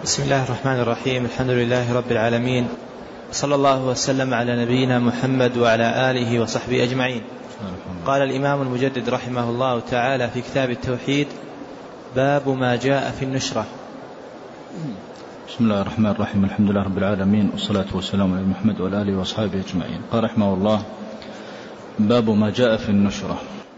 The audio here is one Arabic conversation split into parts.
بسم الله الرحمن الرحيم. الحمد لله رب العالمين، صلى الله وسلم على نبينا محمد وعلى آله وصحبه أجمعين. قال الإمام المجدد رحمه الله تعالى في كتاب التوحيد: باب ما جاء في النشرة. بسم الله الرحمن الرحيم. الحمد لله رب العالمين، والصلاة والسلام على محمد وعلى آله وصحبه أجمعين. قال رحمه الله: باب ما جاء في النشرة.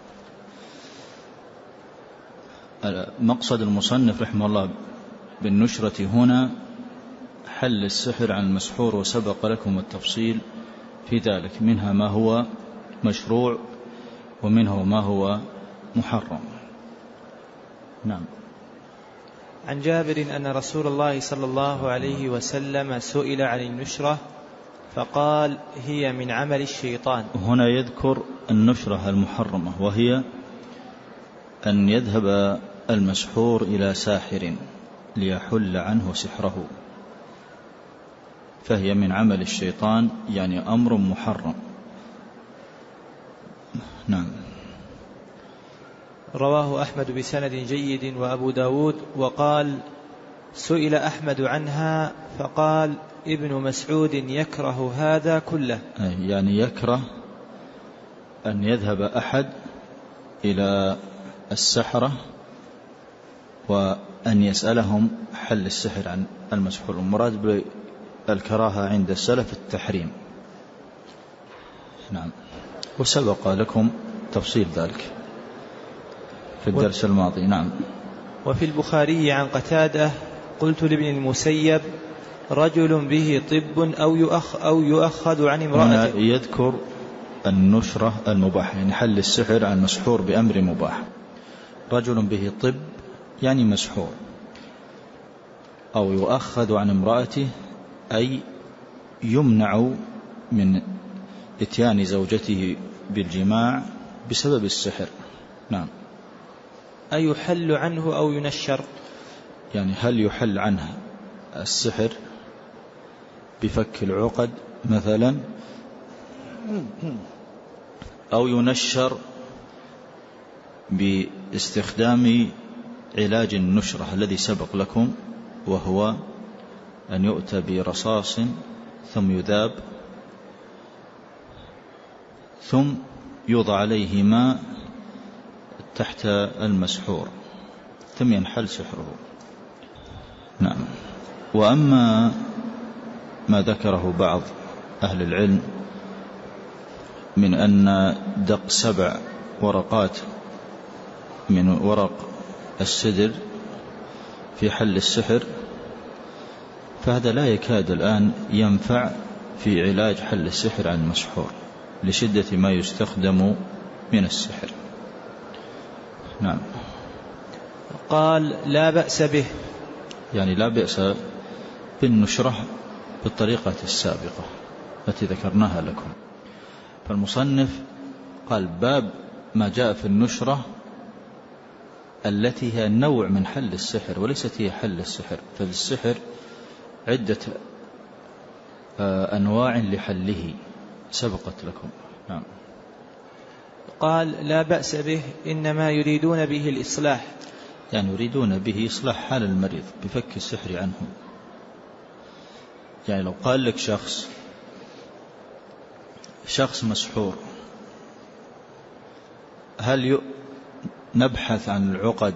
مقصد المصنف رحمه الله بالنشرة هنا حل السحر عن المسحور، وسبق لكم التفصيل في ذلك، منها ما هو مشروع ومنه ما هو محرم. نعم. عن جابر أن رسول الله صلى الله عليه وسلم سئل عن النشرة فقال: هي من عمل الشيطان. هنا يذكر النشرة المحرمة، وهي أن يذهب المسحور إلى ساحر ليحل عنه سحره، فهي من عمل الشيطان، يعني أمر محرم. نعم. رواه أحمد بسند جيد وأبو داود، وقال: سئل أحمد عنها فقال: ابن مسعود يكره هذا كله، يعني يكره أن يذهب أحد إلى السحرة وأن يسألهم حل السحر عن المسحور. المراد بالكراهة عند السلف التحريم. نعم. وسبق لكم تفصيل ذلك في الدرس الماضي. نعم. وفي البخاري عن قتادة: قلت لابن المسيب: رجل به طب أو يؤخذ عن امرأته. هنا يذكر النشرة المباح، يعني حل السحر عن مسحور بأمر مباح. رجل به طب يعني مسحور، أو يؤخذ عن امرأته أي يمنع من إتيان زوجته بالجماع بسبب السحر. نعم. أي يحل عنه أو ينشر، يعني هل يحل عنه السحر بفك العقد مثلا، أو ينشر باستخدام علاج النشرة الذي سبق لكم، وهو أن يؤتى برصاص ثم يذاب ثم يوضع عليه ماء تحت المسحور ثم ينحل سحره. نعم. وأما ما ذكره بعض أهل العلم من أن دق 7 ورقات من ورق السدر في حل السحر، فهذا لا يكاد الآن ينفع في علاج حل السحر عن المسحور لشدة ما يستخدم من السحر. نعم. قال: لا بأس به، يعني لا بأس بالنشرة بالطريقة السابقة التي ذكرناها لكم. فالمصنف قال: باب ما جاء في النشرة التي هي نوع من حل السحر وليست هي حل السحر، ففي السحر عدة أنواع لحله سبقت لكم. نعم. قال: لا بأس به، إنما يريدون به الإصلاح، يعني يريدون به إصلاح حال المريض بفك السحر عنه. يعني لو قال لك شخص مسحور، هل نبحث عن العقد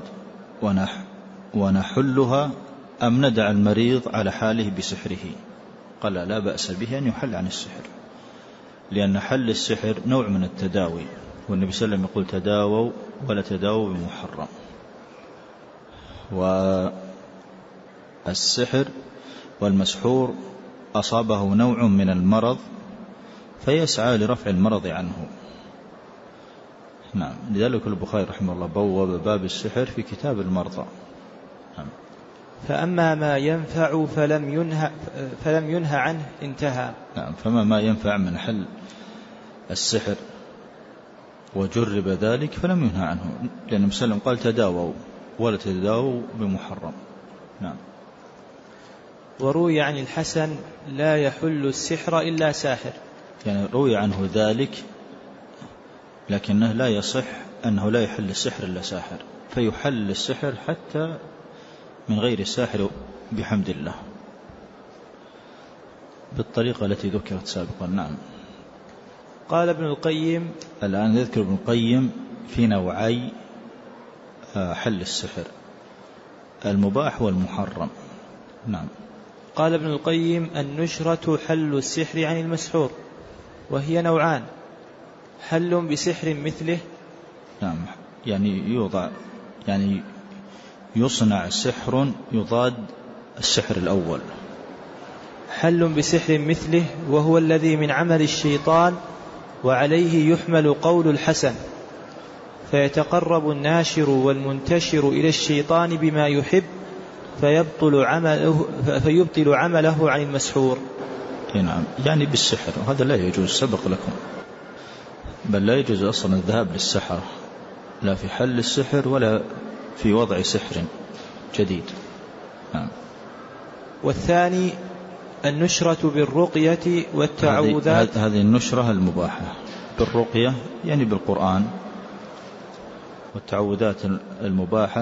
ونحلها أم ندع المريض على حاله بسحره؟ قال: لا بأس به أن يحل عن السحر، لأن حل السحر نوع من التداوي، والنبي صلى الله عليه وسلم يقول: تداووا ولا تداووا بمحرم. والسحر والمسحور أصابه نوع من المرض فيسعى لرفع المرض عنه. نعم. لذلك البخاري رحمه الله بوب باب السحر في كتاب المرضى. نعم. فأما ما ينفع فلم ينهى عنه انتهى. نعم. فما ما ينفع من حل السحر وجرب ذلك فلم ينهى عنه، لأن مسلم قال: تداووا ولا تداووا بمحرم. نعم. وروي عن الحسن: لا يحل السحر إلا ساحر. يعني روي عنه ذلك، لكنه لا يصح أنه لا يحل السحر إلا ساحر، فيحل السحر حتى من غير الساحر بحمد الله بالطريقة التي ذكرت سابقا. نعم. قال ابن القيم. الآن يذكر ابن القيم في نوعي حل السحر، المباح والمحرم. نعم. قال ابن القيم: النشرة حل السحر عن المسحور، وهي نوعان: حل بسحر مثله. نعم. يعني يصنع سحر يضاد السحر الأول. حل بسحر مثله وهو الذي من عمل الشيطان، وعليه يحمل قول الحسن، فيتقرب الناشر والمنتشر إلى الشيطان بما يحب فيبطل عمله عن المسحور. نعم. يعني بالسحر، وهذا لا يجوز سبق لكم، بل لا يجوز أصلا الذهاب للسحر، لا في حل السحر ولا في وضع سحر جديد. نعم. والثاني النشرة بالرقية والتعوذات. هذه النشرة المباحة بالرقية يعني بالقرآن، والتعوذات المباحة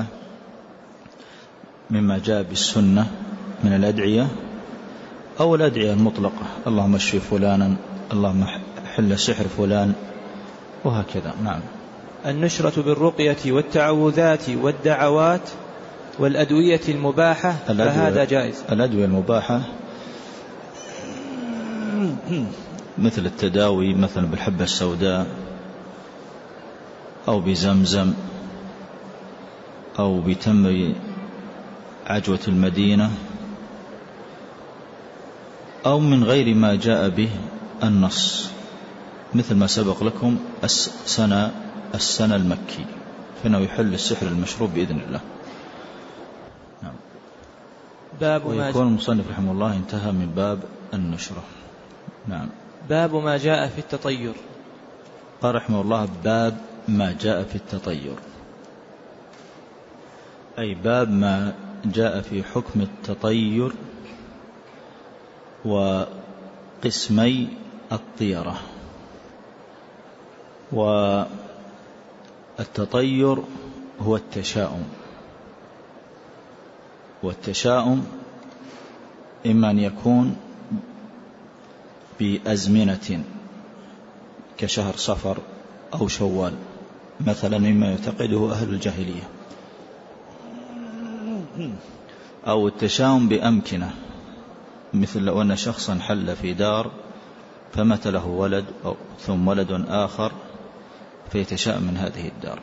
مما جاء بالسنة من الأدعية أو الأدعية المطلقة: اللهم اشف فلانا، اللهم حل سحر فلان، وهكذا. نعم. النشرة بالرقية والتعوذات والدعوات والأدوية المباحة فهذا جائز. الأدوية المباحة مثل التداوي مثلا بالحبة السوداء أو بزمزم أو بتمر عجوة المدينة أو من غير ما جاء به النص، مثل ما سبق لكم السنة المكي، فإنه يحل السحر المشروب بإذن الله. نعم. ويكون المصنف رحمه الله انتهى من باب النشرة. نعم. باب ما جاء في التطير. قال رحمه الله: باب ما جاء في التطير، أي باب ما جاء في حكم التطير وقسمي الطيرة. والتطير هو التشاؤم، والتشاؤم إما أن يكون بأزمنة كشهر صفر أو شوال مثلا، مما يعتقده أهل الجاهلية، أو التشاؤم بأمكنة، مثل لو أن شخصا حل في دار فمات له ولد ثم ولد آخر فيتشاءم من هذه الدار،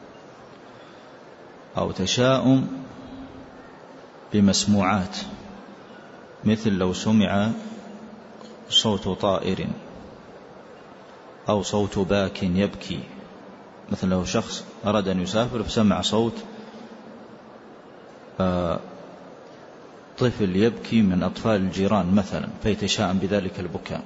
أو تشاؤم بمسموعات، مثل لو سمع صوت طائر أو صوت باك يبكي، مثل لو شخص أراد أن يسافر فسمع صوت طفل يبكي من أطفال الجيران مثلا فيتشاءم بذلك البكاء،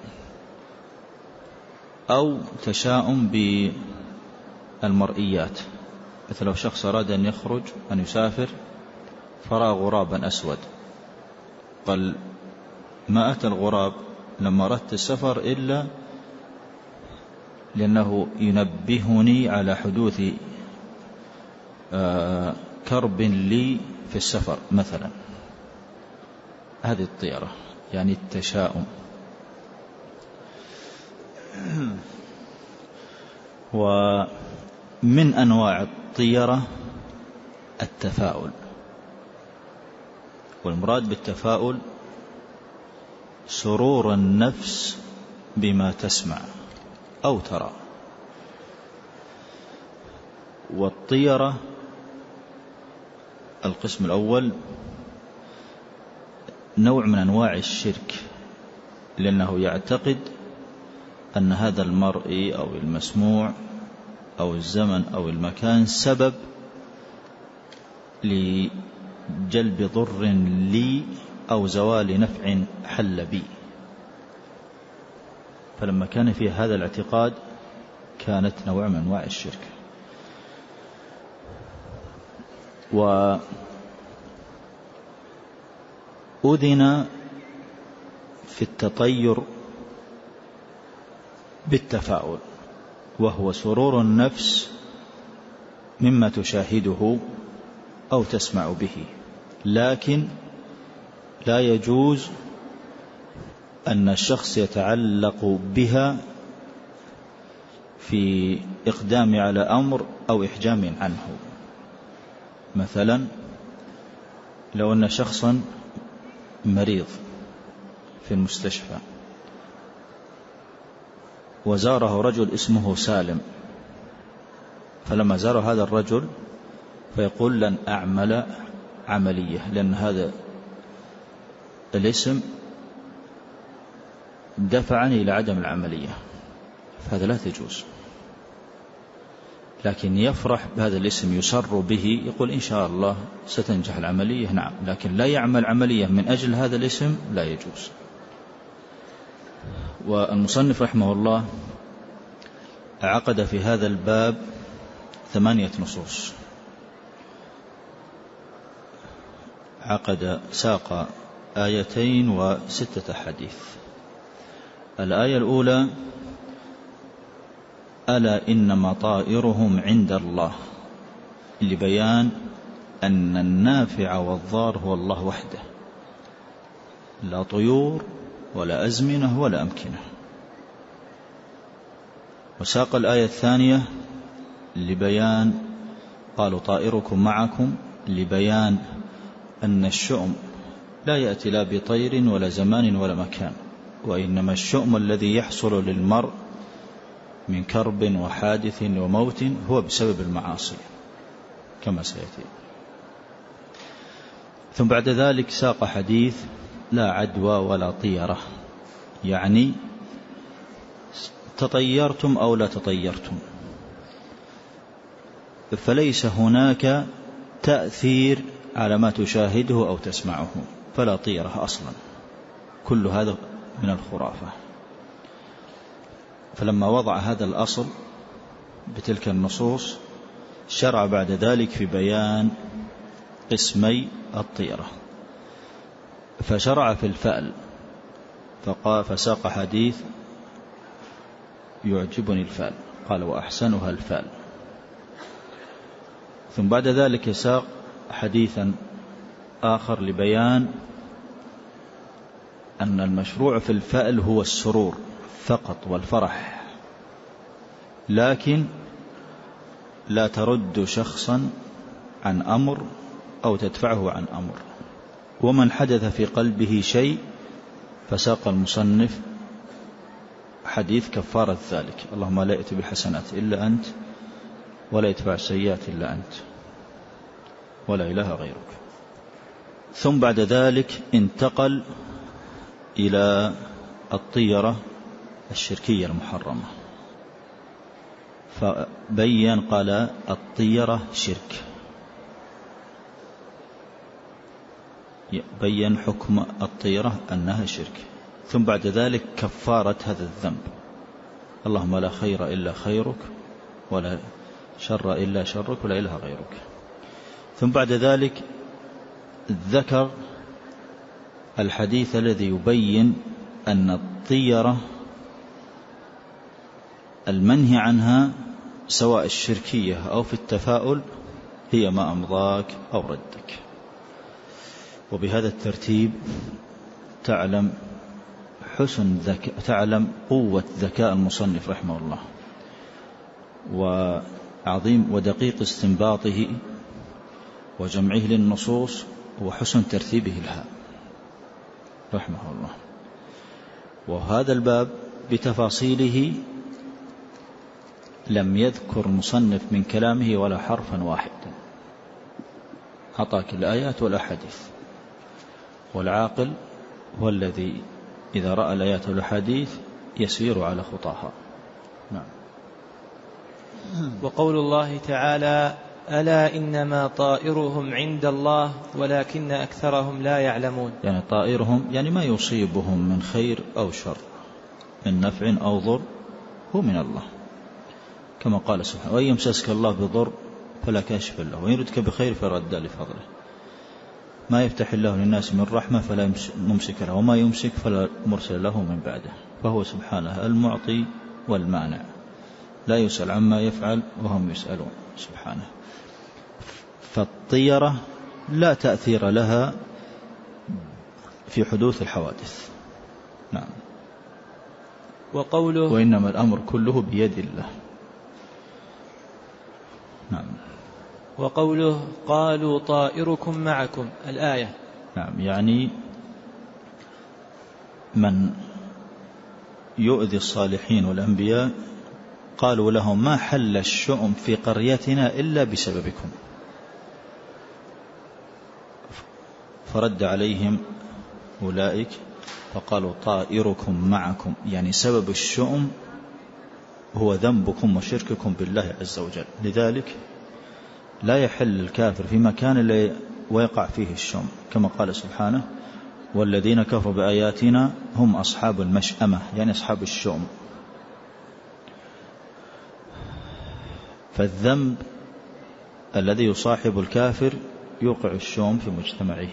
أو تشاؤم بالمرئيات، مثل لو شخص أراد أن يخرج أن يسافر فرأى غرابا أسود، قال ما أتى الغراب لما أردت السفر إلا لأنه ينبهني على حدوث كرب لي في السفر مثلا. هذه الطيرة يعني التشاؤم. ومن أنواع الطيرة التفاؤل، والمراد بالتفاؤل سرور النفس بما تسمع أو ترى. والطيرة القسم الأول نوع من أنواع الشرك، لأنه يعتقد أن هذا المرئي أو المسموع أو الزمن أو المكان سبب لجلب ضر لي أو زوال نفع حل بي، فلما كان في هذا الاعتقاد كانت نوع من أنواع الشرك. وأذن في التطير بالتفاؤل، وهو سرور النفس مما تشاهده أو تسمع به، لكن لا يجوز أن الشخص يتعلق بها في إقدام على أمر أو إحجام عنه. مثلا لو أن شخصا مريض في المستشفى وزاره رجل اسمه سالم، فلما زار هذا الرجل فيقول لن أعمل عملية لأن هذا الاسم دفعني إلى عدم العملية، فهذا لا تجوز. لكن يفرح بهذا الاسم، يسر به، يقول إن شاء الله ستنجح العملية، نعم، لكن لا يعمل عملية من أجل هذا الاسم، لا يجوز. والمصنف رحمه الله عقد في هذا الباب 8 نصوص، ساق 2 و6 حديث. الآية الأولى: ألا إنما طائرهم عند الله، لبيان أن النافع والضار هو الله وحده، لا طيور ولا أزمنة ولا أمكنة. وساق الآية الثانية لبيان، قالوا طائركم معكم، لبيان أن الشؤم لا يأتي لا بطير ولا زمان ولا مكان، وإنما الشؤم الذي يحصل للمرء من كرب وحادث وموت هو بسبب المعاصي كما سيأتي. ثم بعد ذلك ساق حديث: لا عدوى ولا طيرة، يعني تطيرتم أو لا تطيرتم فليس هناك تأثير على ما تشاهده أو تسمعه، فلا طيرة أصلا. كل هذا من الخرافة. فلما وضع هذا الأصل بتلك النصوص شرع بعد ذلك في بيان قسمي الطيرة، فشرع في الفأل، فساق حديث يعجبني الفأل، قال: وأحسنها الفأل. ثم بعد ذلك ساق حديثا آخر لبيان أن المشروع في الفأل هو السرور فقط والفرح، لكن لا ترد شخصا عن أمر أو تدفعه عن أمر. ومن حدث في قلبه شيء فساق المصنف حديث كفارة ذلك: اللهم لا يأتي بالحسنات إلا أنت ولا يدفع السيئات إلا أنت ولا إله غيرك. ثم بعد ذلك انتقل إلى الطيرة الشركية المحرمة، فبين قال: الطيرة شرك، بين حكم الطيرة أنها شرك. ثم بعد ذلك كفارة هذا الذنب: اللهم لا خير إلا خيرك ولا شر إلا شرك ولا إله غيرك. ثم بعد ذلك ذكر الحديث الذي يبين أن الطيرة المنهي عنها سواء الشركية أو في التفاؤل هي ما أمضاك أو ردك. وبهذا الترتيب تعلم قوة ذكاء المصنف رحمه الله وعظيم ودقيق استنباطه وجمعه للنصوص وحسن ترتيبه لها رحمه الله. وهذا الباب بتفاصيله لم يذكر المصنف من كلامه ولا حرفا واحدا، أعطاك الآيات والأحاديث، والعاقل هو الذي إذا رأى الآيات والأحاديث يسير على خطاها. نعم. وقول الله تعالى: ألا إنما طائرهم عند الله ولكن أكثرهم لا يعلمون، يعني طائرهم يعني ما يصيبهم من خير أو شر، من نفع أو ضر، هو من الله، كما قال سبحانه: وإن يمسسك الله بضر فلا كاشف له وإن يردك بخير فرد لفضله، ما يفتح الله للناس من رحمة فلا ممسك له وما يمسك فلا مرسل له من بعده، فهو سبحانه المعطي والمانع، لا يسأل عما يفعل وهم يسألون سبحانه. فالطيرة لا تأثير لها في حدوث الحوادث. نعم. وقوله وإنما الأمر كله بيد الله. نعم. وقوله قالوا طائركم معكم الآية. نعم، يعني من يؤذي الصالحين والأنبياء قالوا لهم ما حل الشؤم في قريتنا إلا بسببكم، فرد عليهم أولئك فقالوا طائركم معكم، يعني سبب الشؤم هو ذنبكم وشرككم بالله عز وجل. لذلك لا يحل الكافر في مكان ويقع فيه الشؤم، كما قال سبحانه والذين كفروا بآياتنا هم أصحاب المشأمة، يعني أصحاب الشؤم. فالذنب الذي يصاحب الكافر يوقع الشؤم في مجتمعه،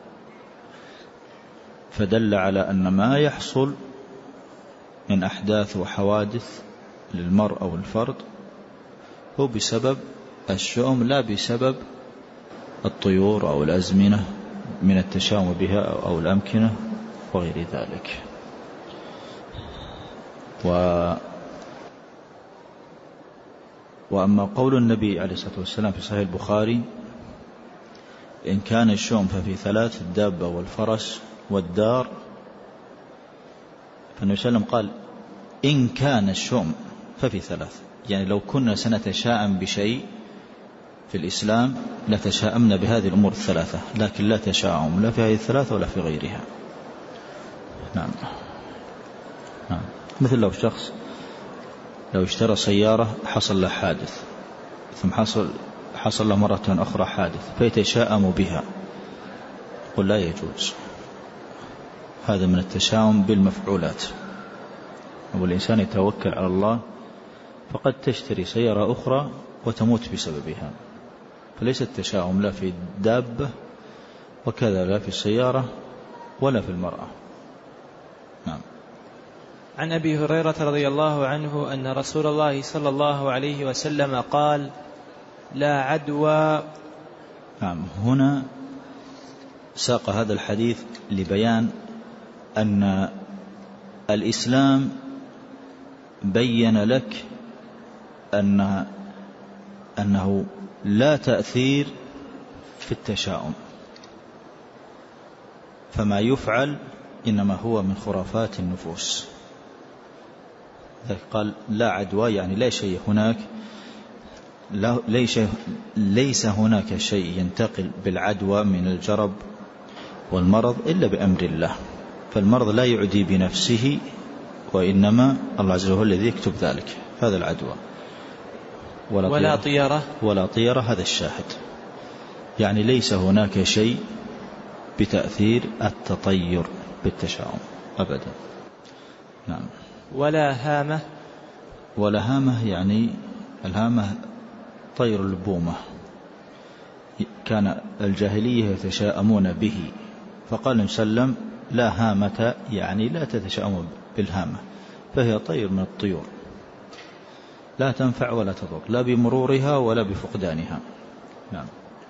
فدل على أن ما يحصل من أحداث وحوادث للمرء أو الفرد هو بسبب الشؤم لا بسبب الطيور أو الأزمنة من التشاؤم بها أو الأمكنة وغير ذلك. وأما قول النبي عليه الصلاة والسلام في صحيح البخاري إن كان الشؤم ففي ثلاث: الدابة والفرس والدار، فالنبي صلى الله عليه وسلم قال إن كان الشؤم ففي ثلاث، يعني لو كنا سنتشاءم بشيء في الإسلام لتشاءمنا بهذه الأمور الثلاثة، لكن لا تشاءم لا في هذه الثلاثة ولا في غيرها. نعم. نعم. مثل لو اشترى سيارة حصل له حادث، ثم حصل له مرة أخرى حادث فيتشاءم بها، قل لا يجوز، هذا من التشاؤم بالمفعولات. والإنسان يتوكل على الله، فقد تشتري سيارة أخرى وتموت بسببها، فليس التشاؤم لا في الدابة وكذا لا في السيارة ولا في المرأة. نعم. عن أبي هريرة رضي الله عنه أن رسول الله صلى الله عليه وسلم قال لا عدوى. نعم. هنا ساق هذا الحديث لبيان أن الإسلام بين لك أنه لا تأثير في التشاؤم، فما يفعل إنما هو من خرافات النفوس. قال لا عدوى، يعني لا شيء هناك، ليس هناك شيء ينتقل بالعدوى من الجرب والمرض إلا بأمر الله، فالمرض لا يعدي بنفسه، وإنما الله عز وجل الذي يكتب ذلك، هذا العدوى. ولا طيرة هذا الشاهد، يعني ليس هناك شيء بتأثير التطير بالتشاؤم أبدا. نعم. ولا هامة يعني الهامة طير البومة، كان الجاهلية يتشاءمون به، فقال النبي صلى الله عليه وسلم لا هامة، يعني لا تتشاءموا بالهامة، فهي طير من الطيور لا تنفع ولا تضر، لا بمرورها ولا بفقدانها. نعم.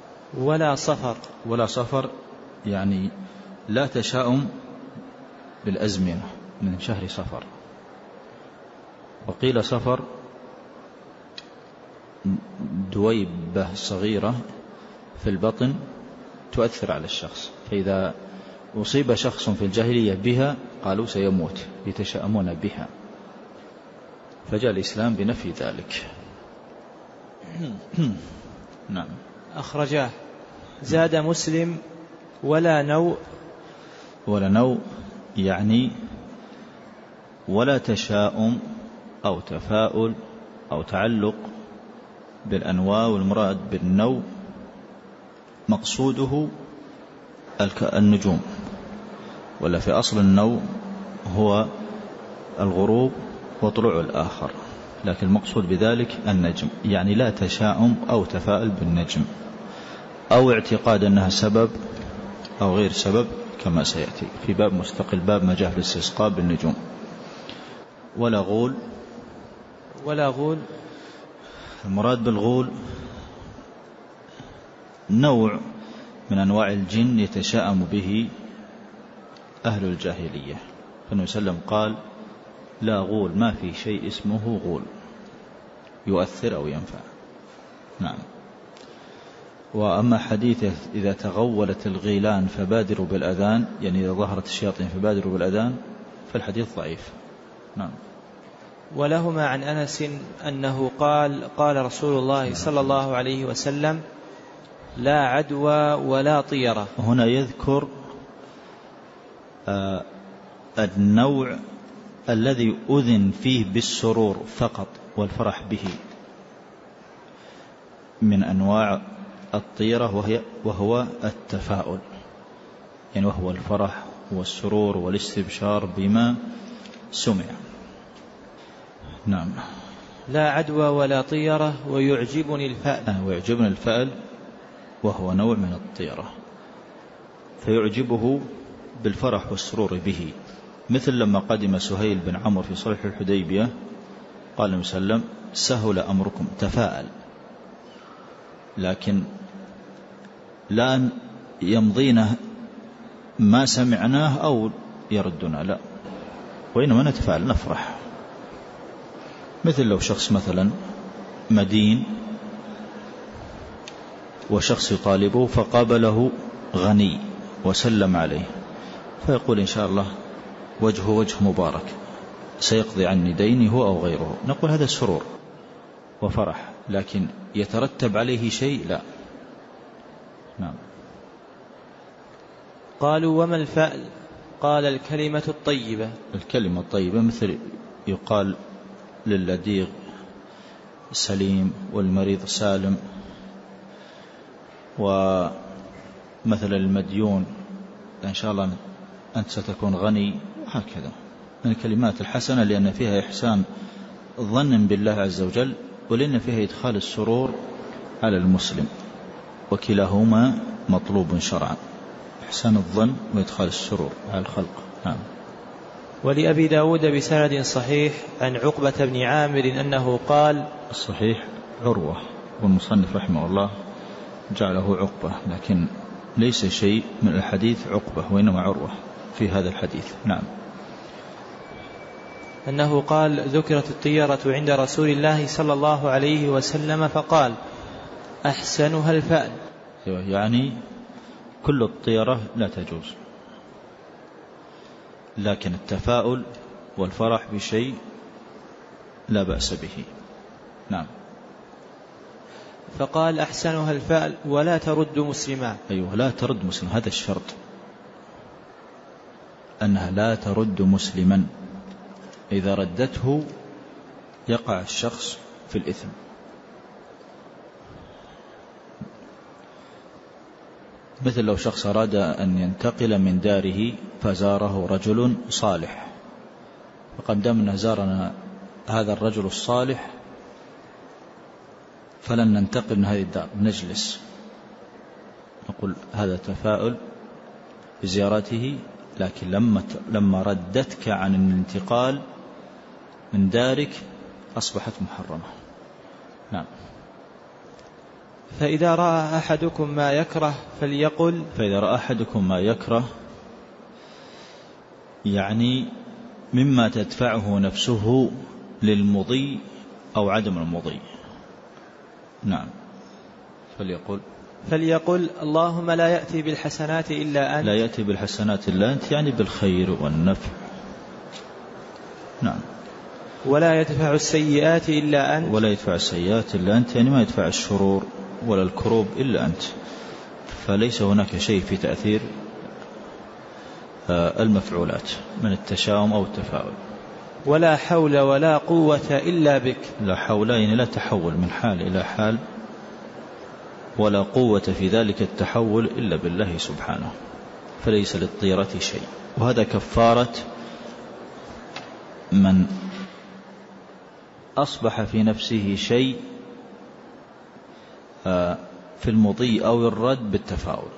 ولا صفر يعني لا تشاؤم بالأزمنة من شهر صفر. وقيل صفر دويبة صغيرة في البطن تؤثر على الشخص، فإذا أصيب شخص في الجاهلية بها قالوا سيموت، يتشاءمون بها، فجاء الإسلام بنفي ذلك. نعم. أخرجاه. زاد مسلم ولا نوء يعني ولا تشاؤم أو تفاؤل أو تعلق بالأنواع، والمراد بالنوء مقصوده النجوم، ولا في أصل النوء هو الغروب وطلوع الآخر، لكن المقصود بذلك النجم، يعني لا تشاؤم أو تفاؤل بالنجم، أو اعتقاد أنها سبب أو غير سبب، كما سيأتي في باب مستقل، باب ما جاء في الاستسقاء بالنجوم. ولا غول المراد بالغول نوع من أنواع الجن يتشاءم به أهل الجاهلية. فالنبي صلى الله عليه وسلم قال لا غول، ما في شيء اسمه غول يؤثر أو ينفع. نعم. وأما حديثه إذا تغولت الغيلان فبادروا بالأذان، يعني إذا ظهرت الشياطين فبادروا بالأذان، فالحديث ضعيف. نعم. ولهما عن أنس أنه قال رسول الله صلى الله عليه وسلم لا عدوى ولا طيرة. هنا يذكر النوع الذي أذن فيه بالسرور فقط والفرح به من أنواع الطيرة، وهو التفاؤل، يعني وهو الفرح والسرور والاستبشار بما سمع. نعم. لا عدوى ولا طيرة ويعجبني الفأل. ويعجبني الفأل وهو نوع من الطيرة، فيعجبه بالفرح والسرور به، مثل لما قدم سهيل بن عمرو في صلح الحديبية قال النبي صلى الله عليه وسلم سهل أمركم، تفاءل، لكن لا يمضينا ما سمعناه أو يردنا، لا، وإنما نتفاءل نفرح. مثل لو شخص مثلا مدين وشخص يطالبه فقابله غني وسلم عليه، فيقول إن شاء الله وجهه وجه مبارك سيقضي عني ديني هو أو غيره، نقول هذا سرور وفرح، لكن يترتب عليه شيء لا. نعم. قالوا وما الفأل؟ قال الكلمة الطيبة. الكلمة الطيبة مثل يقال للذي سليم والمريض سالم، ومثل المديون إن شاء الله أنت ستكون غني، وهكذا من الكلمات الحسنة، لأن فيها إحسان ظن بالله عز وجل، ولأن فيها إدخال السرور على المسلم، وكلاهما مطلوب شرعا، إحسان الظن وإدخال السرور على الخلق. نعم. ولأبي داود بسند صحيح عن عقبة بن عامر أنه قال، الصحيح عروة، والمصنف رحمه الله جعله عقبة، لكن ليس شيء من الحديث عقبة وإنما عروة في هذا الحديث. نعم. أنه قال ذكرت الطيرة عند رسول الله صلى الله عليه وسلم فقال أحسنها الفأل، يعني كل الطيرة لا تجوز، لكن التفاؤل والفرح بشيء لا بأس به. نعم. فقال أحسنها الفأل ولا ترد مسلما. أيوه، لا ترد مسلم، هذا الشرط، أنها لا ترد مسلما، إذا ردته يقع الشخص في الإثم. مثل لو شخص أراد أن ينتقل من داره فزاره رجل صالح، فقدمنا زارنا هذا الرجل الصالح فلن ننتقل من هذه الدار، نجلس، نقول هذا تفاؤل بزيارته، لكن لما ردتك عن الانتقال من دارك أصبحت محرمة. نعم. فإذا رأى أحدكم ما يكره فليقل. فإذا رأى أحدكم ما يكره يعني مما تدفعه نفسه للمضي أو عدم المضي. نعم. فليقل اللهم لا يأتي بالحسنات إلا أنت. لا يأتي بالحسنات إلا أنت، يعني بالخير والنفع. نعم. ولا يدفع السيئات إلا أنت. ولا يدفع السيئات إلا أنت، يعني ما يدفع الشرور ولا الكروب إلا أنت، فليس هناك شيء في تأثير المفعولات من التشاؤم أو التفاؤل. ولا حول ولا قوة إلا بك. لا حول يعني لا تحول من حال إلى حال، ولا قوة في ذلك التحول إلا بالله سبحانه، فليس للطيرة شيء. وهذا كفارة من أصبح في نفسه شيء في المضي أو الرد بالتفاؤل.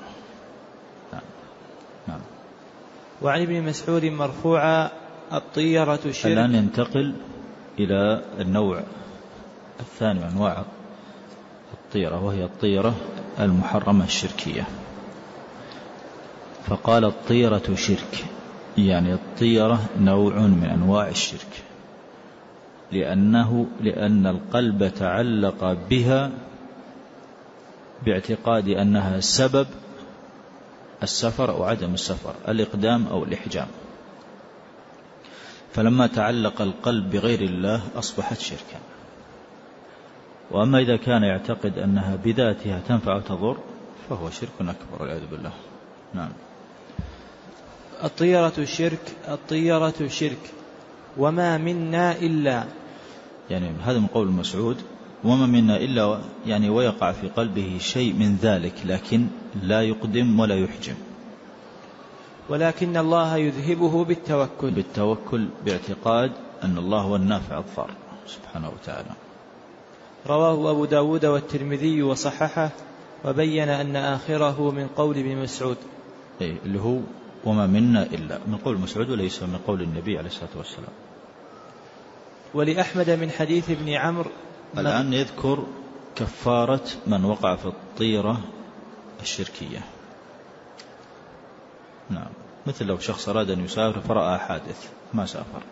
نعم. وعن ابن مسعود مرفوعا الطيرة شرك. الآن ينتقل إلى النوع الثاني من أنواع الطيرة، وهي الطيرة المحرمة الشركية. فقال الطيرة شرك، يعني الطيرة نوع من أنواع الشرك، لأن القلب تعلق بها باعتقاد أنها سبب السفر أو عدم السفر، الإقدام أو الإحجام، فلما تعلق القلب بغير الله أصبحت شركا. وأما إذا كان يعتقد أنها بذاتها تنفع وتضر فهو شرك أكبر والعياذ بالله. نعم. الطيرة شرك وما منا إلا، يعني هذا من قول مسعود، وما منا إلا، يعني ويقع في قلبه شيء من ذلك لكن لا يقدم ولا يحجم، ولكن الله يذهبه بالتوكل باعتقاد أن الله هو النافع الضار سبحانه وتعالى. رواه أبو داود والترمذي وصححه، وبين أن آخره من قول ابن مسعود، اللي هو وما منا إلا من قول مسعود وليس من قول النبي عليه الصلاة والسلام. ولأحمد من حديث ابن عمرو. الآن يذكر كفارة من وقع في الطيرة الشركية. نعم. مثل لو شخص أراد أن يسافر فرأى حادث ما سافر،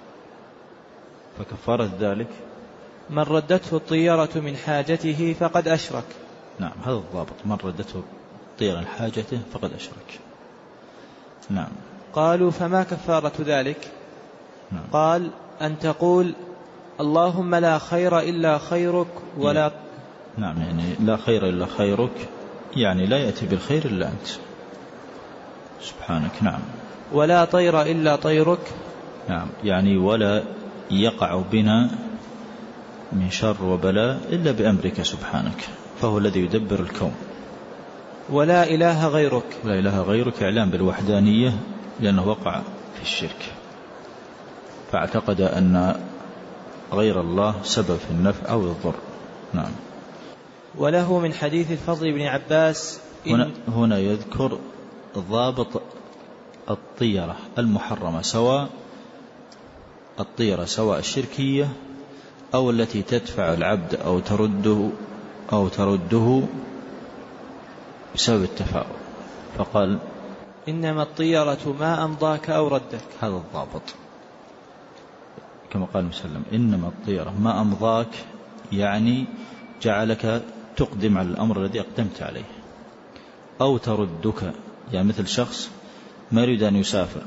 فكفارة ذلك من ردته الطيرة من حاجته فقد أشرك. نعم، هذا الضابط، من ردته الطيرة من حاجته فقد أشرك. نعم. قالوا فما كفارة ذلك؟ نعم. قال أن تقول اللهم لا خير إلا خيرك ولا نعم، يعني لا خير إلا خيرك، يعني لا يأتي بالخير إلا أنت سبحانك. نعم. ولا طير إلا طيرك. نعم، يعني ولا يقع بنا من شر وبلاء إلا بأمرك سبحانك، فهو الذي يدبر الكون. ولا إله غيرك. لا إله غيرك إعلام بالوحدانية، لأنه وقع في الشرك فاعتقد أن غير الله سبب في النفع أو الضر. نعم. وله من حديث الفضل بن عباس هنا يذكر ضابط الطيرة المحرمة، سواء الطيرة سواء الشركية أو التي تدفع العبد أو ترده بسبب التفاؤل، فقال إنما الطيرة ما أمضاك أو ردك. هذا الضابط كما قال مسلم، إنما الطيرة ما أمضاك، يعني جعلك تقدم على الأمر الذي أقدمت عليه، أو تردك، يعني مثل شخص ما يريد أن يسافر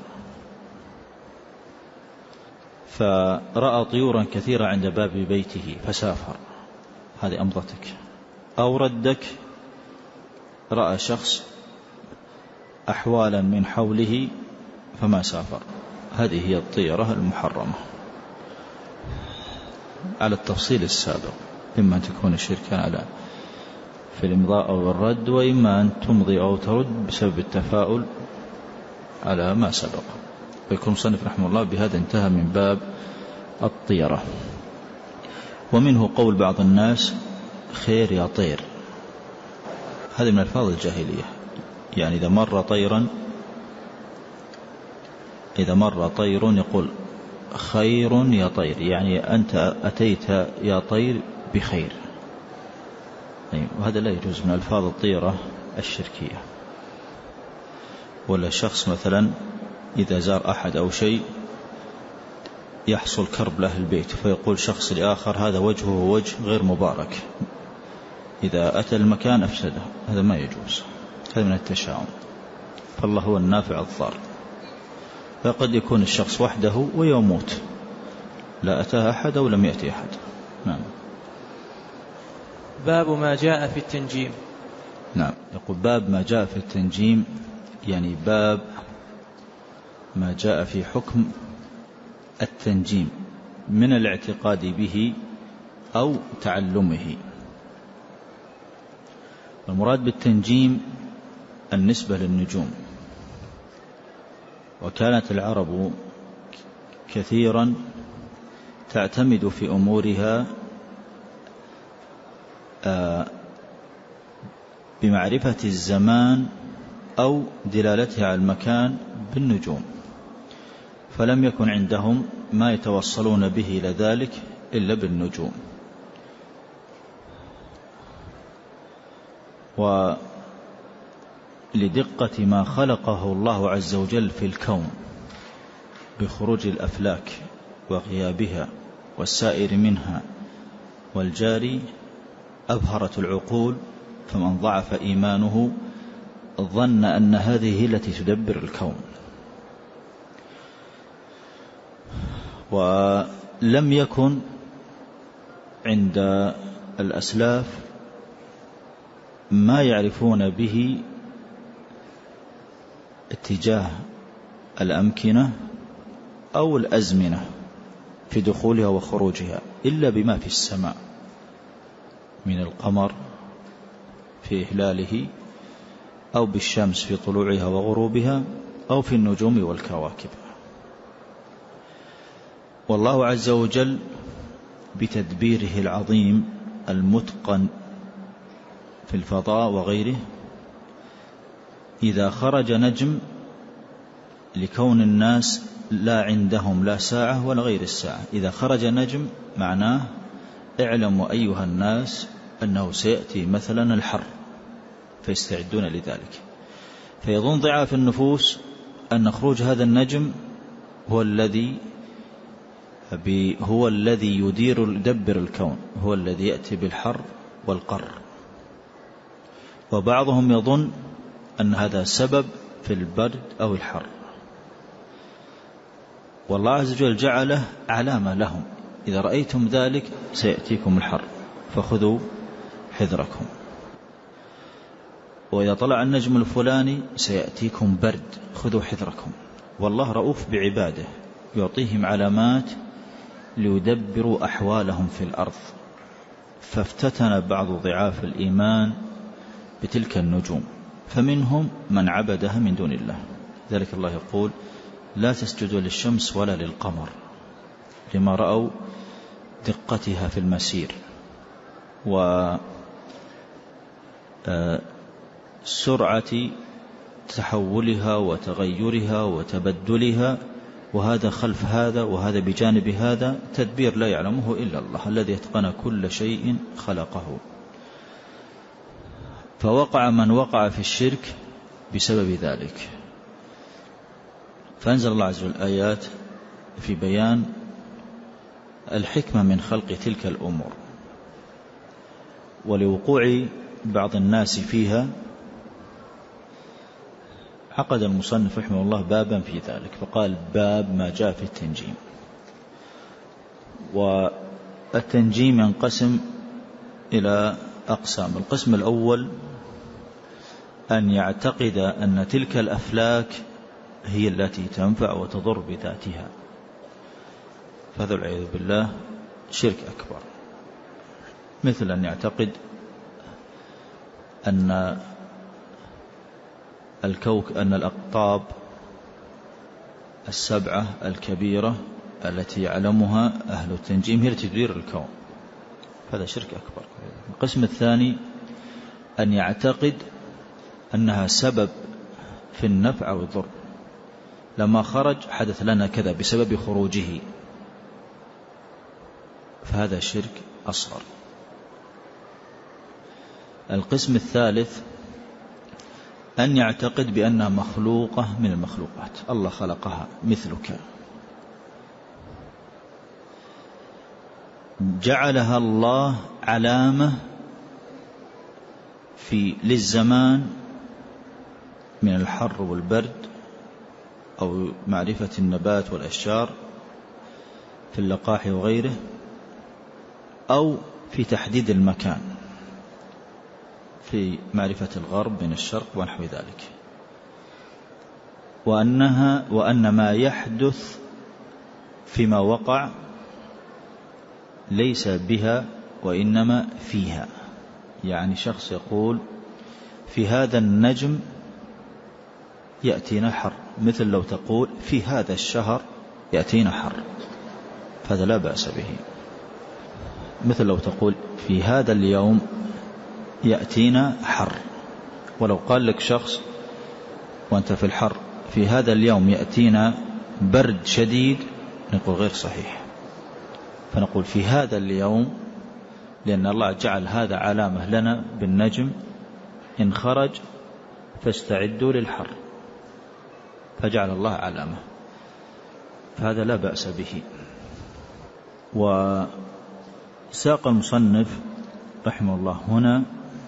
فرأى طيورا كثيرة عند باب بيته فسافر، هذه أمضتك. أو ردك، رأى شخص أحوالا من حوله فما سافر، هذه هي الطيرة المحرمة على التفصيل السابق، إما أن تكون الشركة على في الإمضاء أو الرد، وإما أن تمضي أو ترد بسبب التفاؤل على ما سبق. ويكون مصنف رحمه الله بهذا انتهى من باب الطيرة. ومنه قول بعض الناس خير يا طير، هذه من ألفاظ الجاهلية، يعني إذا مر طير يقول خير يا طير، يعني أنت أتيت يا طير بخير، وهذا لا يجوز من ألفاظ الطيرة الشركية. ولا شخص مثلا إذا زار أحد أو شيء يحصل كرب لأهل البيت، فيقول شخص لآخر هذا وجهه وجه غير مبارك، إذا أتى المكان أفسده، هذا ما يجوز، هذا من التشاؤم، فالله هو النافع الضار. فقد يكون الشخص وحده ويموت، لا أتاه أحد أو لم يأتي أحد. نعم. باب ما جاء في التنجيم. نعم، يقول باب ما جاء في التنجيم، يعني باب ما جاء في حكم التنجيم من الاعتقاد به أو تعلمه. المراد بالتنجيم النسبة للنجوم، وكانت العرب كثيرا تعتمد في أمورها بمعرفة الزمان أو دلالتها على المكان بالنجوم، فلم يكن عندهم ما يتوصلون به إلى ذلك إلا بالنجوم. لدقة ما خلقه الله عز وجل في الكون بخروج الأفلاك وغيابها والسائر منها والجاري أبهرت العقول، فمن ضعف إيمانه ظن أن هذه التي تدبر الكون. ولم يكن عند الأسلاف ما يعرفون به اتجاه الأمكنة أو الأزمنة في دخولها وخروجها إلا بما في السماء من القمر في إهلاله، أو بالشمس في طلوعها وغروبها، أو في النجوم والكواكب. والله عز وجل بتدبيره العظيم المتقن في الفضاء وغيره، إذا خرج نجم لكون الناس لا عندهم لا ساعة ولا غير الساعة، إذا خرج نجم معناه اعلموا أيها الناس أنه سيأتي مثلا الحر، فيستعدون لذلك. فيظن ضعاف النفوس أن خروج هذا النجم هو الذي يدبر الكون، هو الذي يأتي بالحر والقر. وبعضهم يظن أن هذا سبب في البرد أو الحر، والله عز وجل جعله علامة لهم: إذا رأيتم ذلك سيأتيكم الحر فخذوا حذركم، وإذا طلع النجم الفلاني سيأتيكم برد خذوا حذركم. والله رؤوف بعباده، يعطيهم علامات ليدبروا أحوالهم في الأرض. فافتتن بعض ضعاف الإيمان بتلك النجوم، فمنهم من عبدها من دون الله. ذلك الله يقول: لا تسجدوا للشمس ولا للقمر، لما رأوا دقتها في المسير وسرعة تحولها وتغيرها وتبدلها، وهذا خلف هذا وهذا بجانب هذا، تدبير لا يعلمه إلا الله الذي يتقن كل شيء خلقه. فوقع من وقع في الشرك بسبب ذلك، فأنزل الله عز وجل آيات في بيان الحكمة من خلق تلك الأمور. ولوقوع بعض الناس فيها عقد المصنف رحمه الله بابا في ذلك، فقال: باب ما جاء في التنجيم. والتنجيم ينقسم إلى أقسام. القسم الأول أن يعتقد أن تلك الأفلاك هي التي تنفع وتضر بذاتها، فهذا والعياذ بالله شرك أكبر. مثل أن يعتقد أن أن الأقطاب السبعة الكبيرة التي يعلمها أهل التنجيم هي التي تدير الكون، هذا شرك أكبر. القسم الثاني أن يعتقد أنها سبب في النفع أو الضر، لما خرج حدث لنا كذا بسبب خروجه، فهذا شرك أصغر. القسم الثالث أن يعتقد بأنها مخلوقة من المخلوقات، الله خلقها مثلك، جعلها الله علامة للزمان من الحر والبرد، أو معرفة النبات والأشجار في اللقاح وغيره، أو في تحديد المكان في معرفة الغرب من الشرق ونحو ذلك، وأن ما يحدث فيما وقع ليس بها وإنما فيها. يعني شخص يقول: في هذا النجم يأتينا حر، مثل لو تقول: في هذا الشهر يأتينا حر، فهذا لا بأس به. مثل لو تقول: في هذا اليوم يأتينا حر، ولو قال لك شخص وأنت في الحر: في هذا اليوم يأتينا برد شديد، نقول غير صحيح. فنقول: في هذا اليوم، لأن الله جعل هذا علامة لنا بالنجم، إن خرج فاستعدوا للحر، فجعل الله علامة، فهذا لا بأس به. وساق المصنف رحمه الله هنا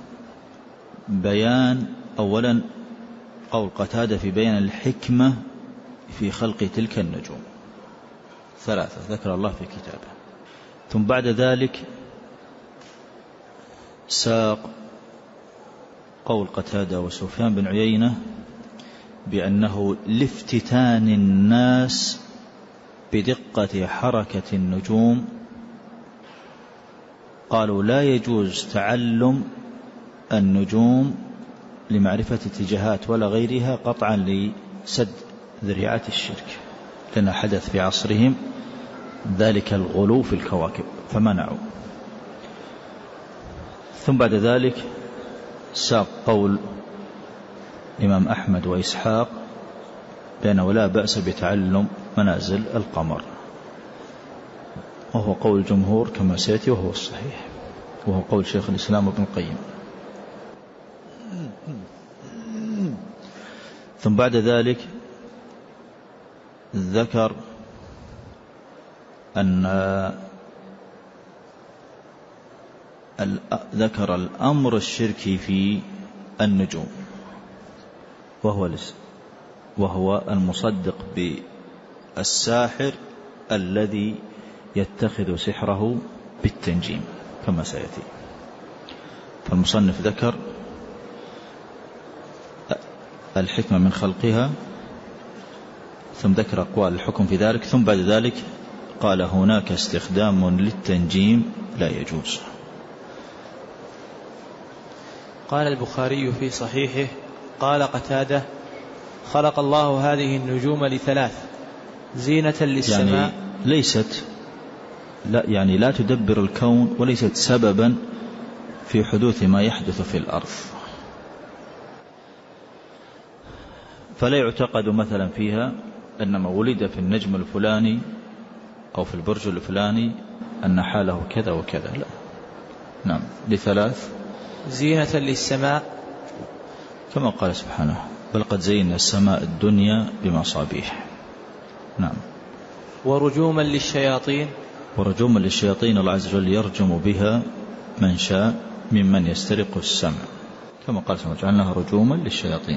بيان أولا قول قتادة في بيان الحكمة في خلق تلك النجوم 3 ذكر الله في كتابه، ثم بعد ذلك ساق قول قتادة وسفيان بن عيينة بأنه لافتتان الناس بدقة حركة النجوم، قالوا لا يجوز تعلم النجوم لمعرفة اتجاهات ولا غيرها قطعا لسد ذريعات الشرك، لأن حدث في عصرهم ذلك الغلو في الكواكب فمنعوا. ثم بعد ذلك ساق قول الإمام أحمد وإسحاق بأنه لا بأس بتعلم منازل القمر، وهو قول الجمهور كما سيأتي، وهو الصحيح، وهو قول شيخ الإسلام ابن القيم. ثم بعد ذلك ذكر الأمر الشركي في النجوم، وهو المصدق بالساحر الذي يتخذ سحره بالتنجيم كما سيأتي. فالمصنف ذكر الحكمة من خلقها، ثم ذكر أقوال الحكم في ذلك، ثم بعد ذلك قال هناك استخدام للتنجيم لا يجوز. قال البخاري في صحيحه قال قتادة خلق الله هذه النجوم ل3 زينة للسماء، يعني ليست لا تدبر الكون وليست سببا في حدوث ما يحدث في الأرض، فلا يعتقد مثلا فيها أنما ولد في النجم الفلاني أو في البرج الفلاني أن حاله كذا وكذا، لا. نعم، ل3 زينة للسماء كما قال سبحانه بل قد زينا السماء الدنيا بمصابيح. نعم. ورجوما للشياطين، ورجوما للشياطين الله عز وجل يرجم بها من شاء ممن يسترق السمع، كما قال سبحانه جعلناها رجوما للشياطين.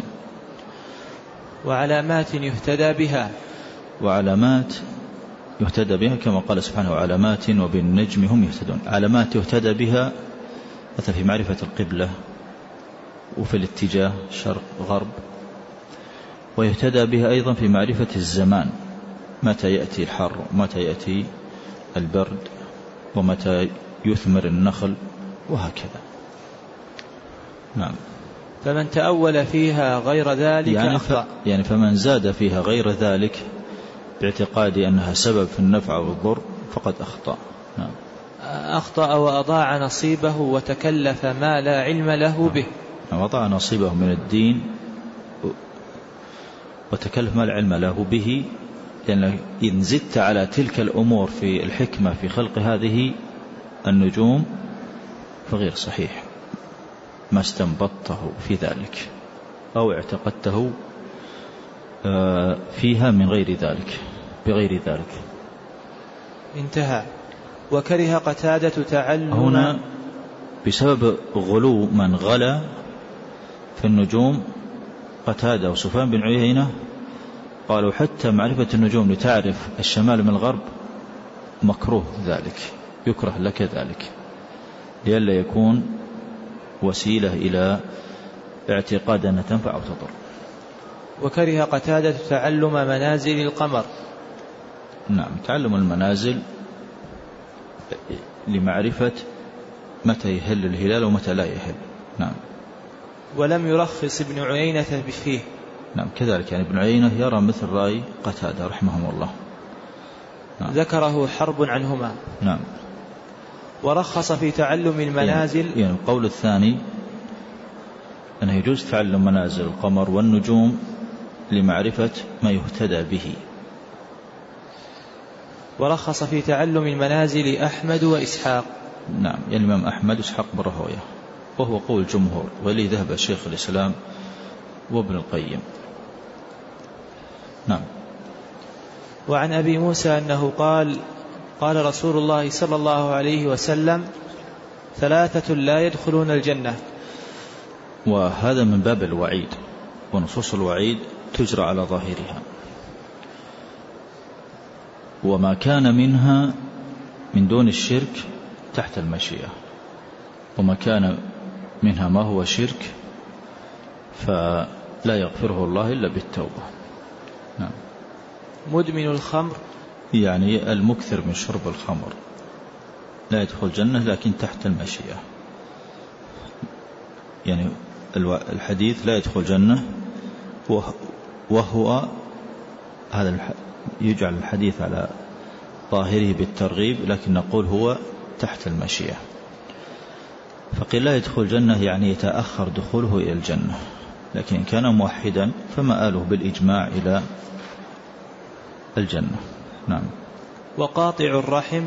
وعلامات يهتدى بها، وعلامات يهتدى بها كما قال سبحانه وعلامات وبالنجم هم يهتدون. علامات يهتدى بها مثلا في معرفة القبلة وفي الاتجاه شرق غرب، ويهتدى بها أيضا في معرفة الزمان، متى يأتي الحر ومتى يأتي البرد ومتى يثمر النخل وهكذا. نعم. فمن تأول فيها غير ذلك أخطأ، يعني فمن زاد فيها غير ذلك باعتقاد أنها سبب في النفع والضر فقد أخطأ. نعم. أخطأ وأضاع نصيبه وتكلف ما لا علم له به. وضع نصيبه من الدين وتكلف ما لا علم له به، لأن إن زدت على تلك الأمور في الحكمة في خلق هذه النجوم فغير صحيح ما استنبطته في ذلك أو اعتقدته فيها من غير ذلك بغير ذلك. انتهى. وكره قتادة تعلم هنا بسبب غلو من غلا في النجوم قتادة وسفيان بن عيينة قالوا حتى معرفة النجوم لتعرف الشمال من الغرب مكروه ذلك، يكره لك ذلك لئلا يكون وسيلة إلى اعتقاد أنها تنفع أو تضر. وكره قتادة تعلم منازل القمر. نعم، تعلم المنازل لمعرفة متى يهل الهلال ومتى لا يهل. نعم. ولم يرخص ابن عيينة فيه. نعم كذلك، يعني ابن عيينة يرى مثل رأي قتادة رحمه الله. نعم. ذكره حرب عنهما. نعم. ورخص في تعلم المنازل، يعني القول الثاني أنه يجوز تعلم منازل القمر والنجوم لمعرفة ما يهتدى به. ورخص في تعلم المنازل أحمد وإسحاق. نعم، يعني الإمام أحمد إسحاق بن راهويه، وهو قول الجمهور، ولي ذهب شيخ الإسلام وابن القيم. نعم. وعن أبي موسى أنه قال قال رسول الله صلى الله عليه وسلم 3 لا يدخلون الجنة. وهذا من باب الوعيد، ونصوص الوعيد تجرى على ظاهرها، وما كان منها من دون الشرك تحت المشيئة، وما كان منها ما هو شرك فلا يغفره الله إلا بالتوبة. نعم. مدمن الخمر يعني المكثر من شرب الخمر لا يدخل الجنة لكن تحت المشيئة. يعني الحديث لا يدخل الجنة وهو هذا يجعل الحديث على ظاهره بالترغيب، لكن نقول هو تحت المشيئة. فقيل لا يدخل الجنة يعني يتأخر دخوله إلى الجنة، لكن كان موحدا فمآله بالإجماع إلى الجنة. نعم. وقاطع الرحم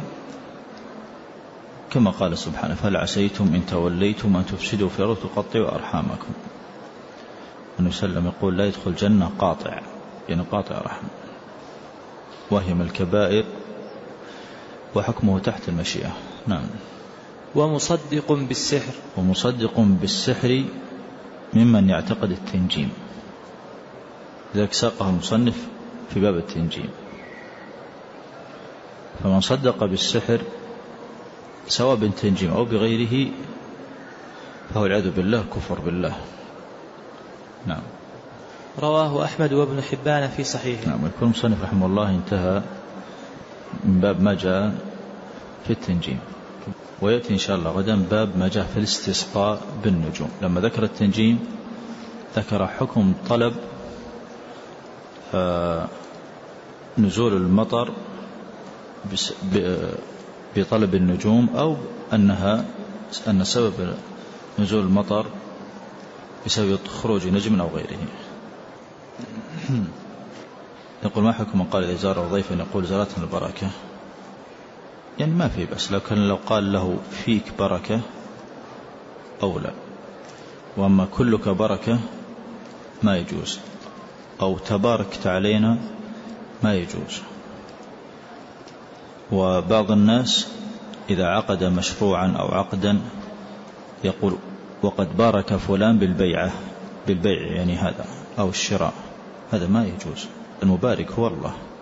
كما قال سبحانه فهل عسيتم إن توليتم أن تفسدوا في الأرض وتقطعوا أرحامكم. النبي صلى الله عليه وسلم يقول لا يدخل الجنة قاطع، يعني قاطع رحم، وهي من الكبائر وحكمه تحت المشيئة. نعم. ومصدق بالسحر، ومصدق بالسحر ممن يعتقد التنجيم، لذلك ساقه المصنف في باب التنجيم. فمن صدق بالسحر سواء بالتنجيم أو بغيره فهو العياذ بالله كفر بالله. نعم. رواه أحمد وابن حبان في صحيحه. نعم. يكون المصنف رحمه الله انتهى من باب ما جاء في التنجيم، ويأتي إن شاء الله غدا باب ما جاء في الاستسقاء بالنجوم. لما ذكر التنجيم ذكر حكم طلب نزول المطر بطلب النجوم، أو أن سبب نزول المطر بسبب خروج نجم أو غيره. يقول ما حكم من قال إذا زاره ضيفا يقول زارتنا البركة؟ يعني ما في بس، لو قال له فيك بركة أولى، وأما كلك بركة ما يجوز، أو تباركت علينا ما يجوز. وبعض الناس إذا عقد مشروعا أو عقدا يقول وقد بارك فلان بالبيع يعني هذا أو الشراء، هذا ما يجوز. المبارك هو الله.